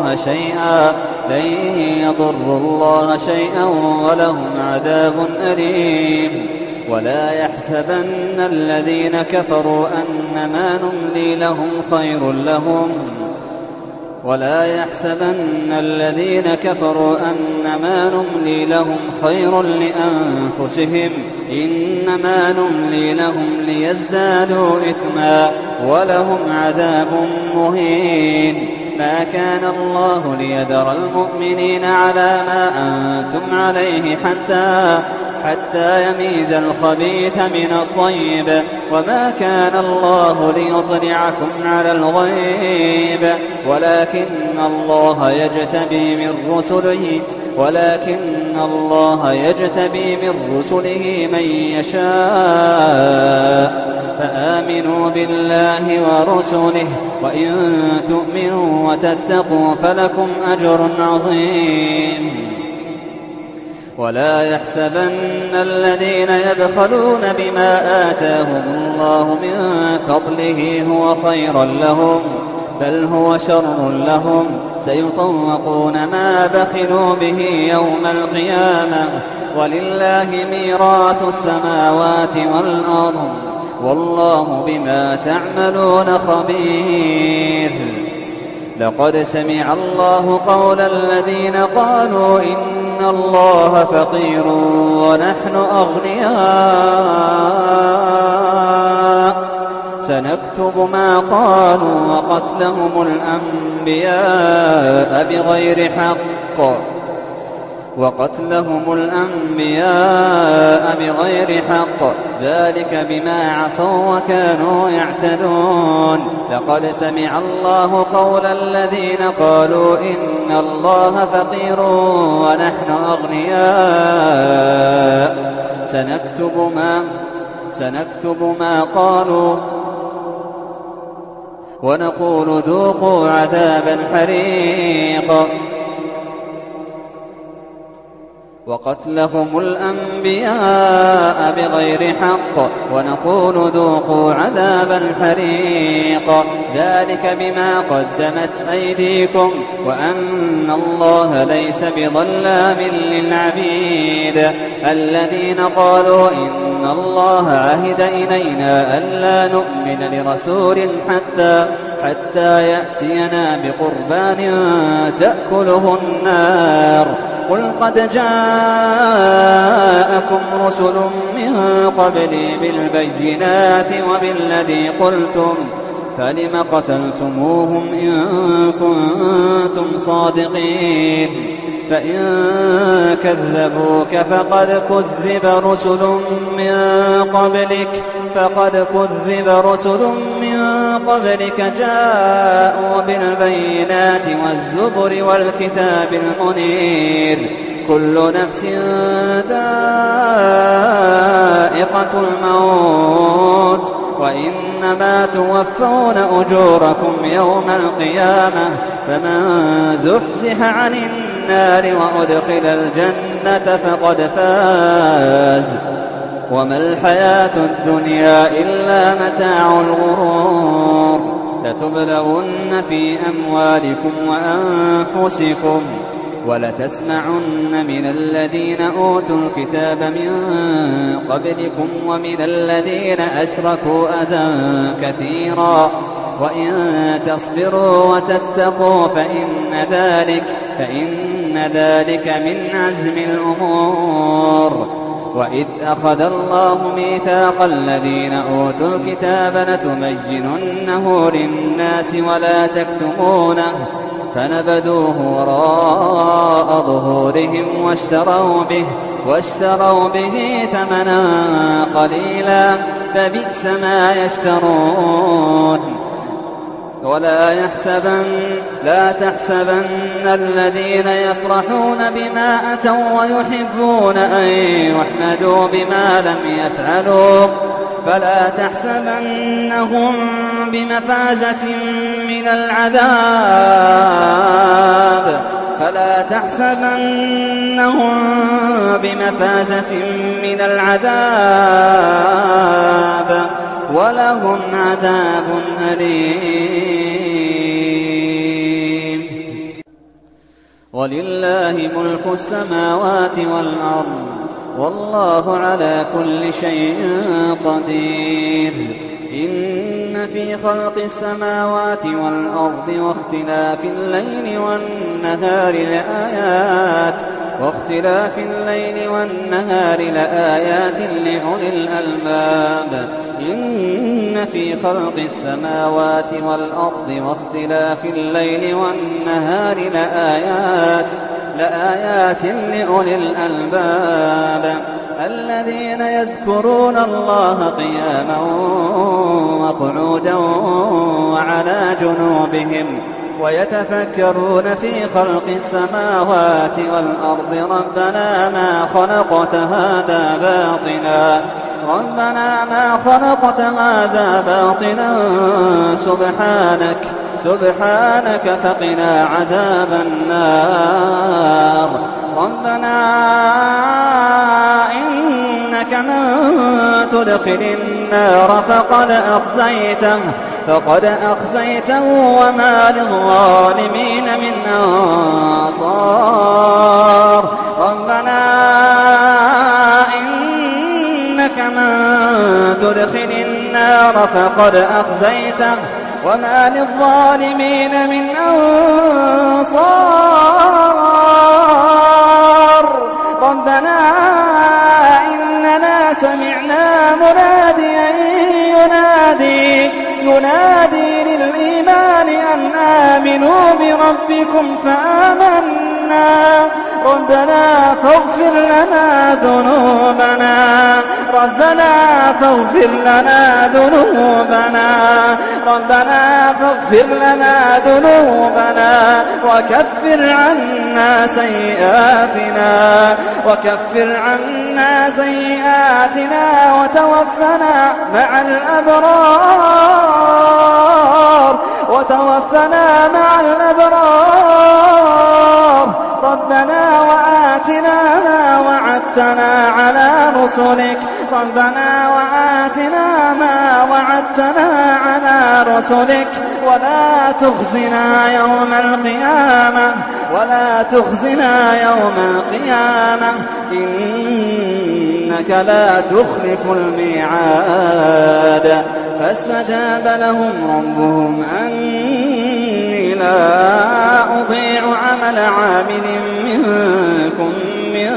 الله شيئا ولهم عذاب أليم. ولا يحسبن الذين كفروا أنما نملي لهم خير لأنفسهم إنما نملي لهم ليزدادوا إثما ولهم عذاب مهين. ما كان الله ليذر المؤمنين على ما أنتم عليه حتى يميز الخبيث من الطيب وما كان الله ليطلعكم على الغيب ولكن الله يجتبي من رسله من يشاء فآمنوا بالله ورسله وإن تؤمنوا وتتقوا فلكم أجر عظيم. ولا يحسبن الذين يبخلون بما آتاهم الله من فضله هو خيرا لهم بل هو شر لهم سيطوقون ما بخلوا به يوم القيامة ولله ميراث السماوات والأرض والله بما تعملون خبير. لقد سمع الله قول الذين قالوا إن الله فقير ونحن أغنياء سنكتب ما قالوا وقتلهم الأنبياء بغير حق ذلك بما عصوا وكانوا يعتدون. لقد سمع الله قول الذين قالوا إن الله فقير ونحن أغنياء سنكتب ما قالوا ونقول ذوقوا عذاب الحريق وقتلهم الأنبياء بغير حق ونقول ذوقوا عذاب الحريق ذلك بما قدمت أيديكم وأن الله ليس بظلام للعبيد. الذين قالوا إن الله عهد إلينا ألا نؤمن لرسول حتى يأتينا بقربان تأكله النار قل قد جاءكم رسل من قبلي بالبينات وبالذي قلتم فلم قتلتموهم إن كنتم صادقين. فإن كذبوك فقد كذب رسل من قبلك جاءوا بالبينات والزبر والكتاب المنير. كل نفس ذائقة الموت وإنما توفون أجوركم يوم القيامة فمن زحزح عن النار وأدخل الجنة فقد فاز وما الحياة الدنيا إلا متاع الغرور. لتبلغن في أموالكم وأنفسكم ولتسمعن من الذين أوتوا الكتاب من قبلكم ومن الذين أشركوا أذى كثيرا وإن تصبروا وتتقوا فإن ذلك من عزم الأمور. وإذ أخذ الله ميثاق الذين أوتوا الكتاب لتبيننه للناس ولا تكتمونه فنبذوه وراء ظهورهم واشتروا به ثمنا قليلا فبئس ما يشترون. لا تحسبن الذين يفرحون بما أتوا ويحبون أن يحمدوا بما لم يفعلوا فلا تحسبنهم بمفازة من العذاب ولهم عذاب أليم. ولله ملك السماوات والأرض والله على كل شيء قدير. إن في خلق السماوات والأرض واختلاف الليل والنهار لآيات لأولي الألباب. إن في خلق السماوات والأرض واختلاف الليل والنهار لآيات لأولي الألباب الذين يذكرون الله قياما وقعودا وعلى جنوبهم ويتفكرون في خلق السماوات والأرض ربنا ما خلقت هذا باطلا سبحانك فقنا عذاب النار. ربنا إنك من تدخل النار فقد أخزيته وما للظالمين من أنصار. ربنا إنك من تدخل النار النار فقد أخزيته وما للظالمين من أنصار ربنا إننا سمعنا مناديا ينادي للإيمان أن آمنوا بربكم فآمنا ربنا فاغفر لنا ذنوبنا وكفر عنا سيئاتنا وتوفنا مع الأبرار ربنا وآتنا ما وعدتنا على رسلك ولا تخزنا يوم القيامة إنك لا تخلف الميعاد فاستجاب لهم ربهم أني لا أضيع عمل عامل منكم من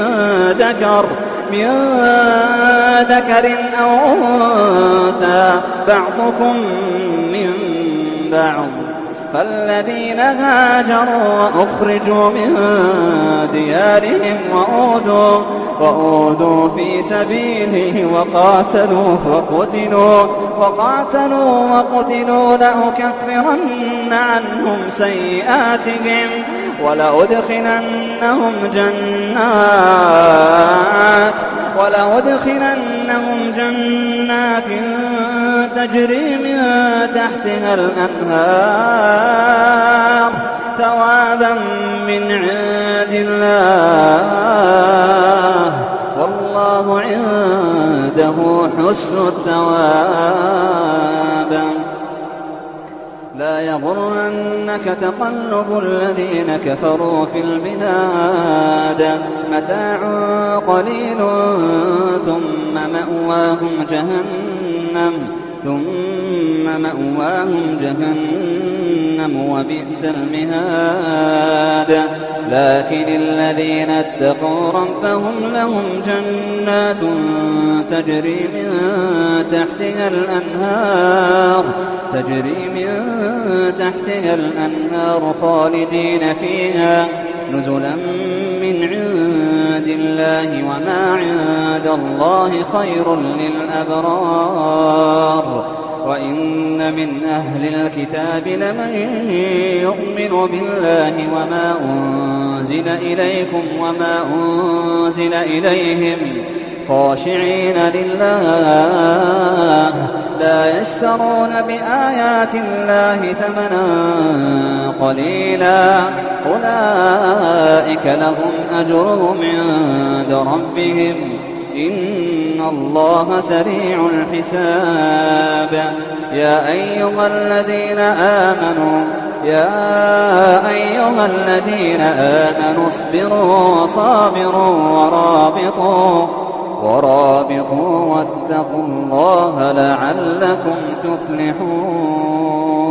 ذكر أو أنثى بعضكم من بعض فالذين هاجروا وأخرجوا من ديارهم وأوذوا في سبيله وقاتلوا لأكفرن عنهم سيئاتهم ولأدخلنهم جنات تجري من تحتها الأنهار ثوابا من عند الله والله عنده حسن الثواب لا يغرنك تقلب الذين كفروا في البلاد متاع قليل ثم مأواهم جهنم وبئس المهاد لكن الذين اتقوا ربهم لهم جنات تجري من تحتها الأنهار خالدين فيها نزلا من عند الله وما عند الله خير للأبرار وإن من أهل الكتاب لمن يؤمن بالله وما أنزل إليكم وما أنزل إليهم خاشعين لله لا يشترون بآيات الله ثمنا قليلا أولئك لهم أجرهم عند ربهم إن الله سريع الحساب يا أيها الذين آمنوا اصبروا وصابروا ورابطوا واتقوا الله لعلكم تفلحون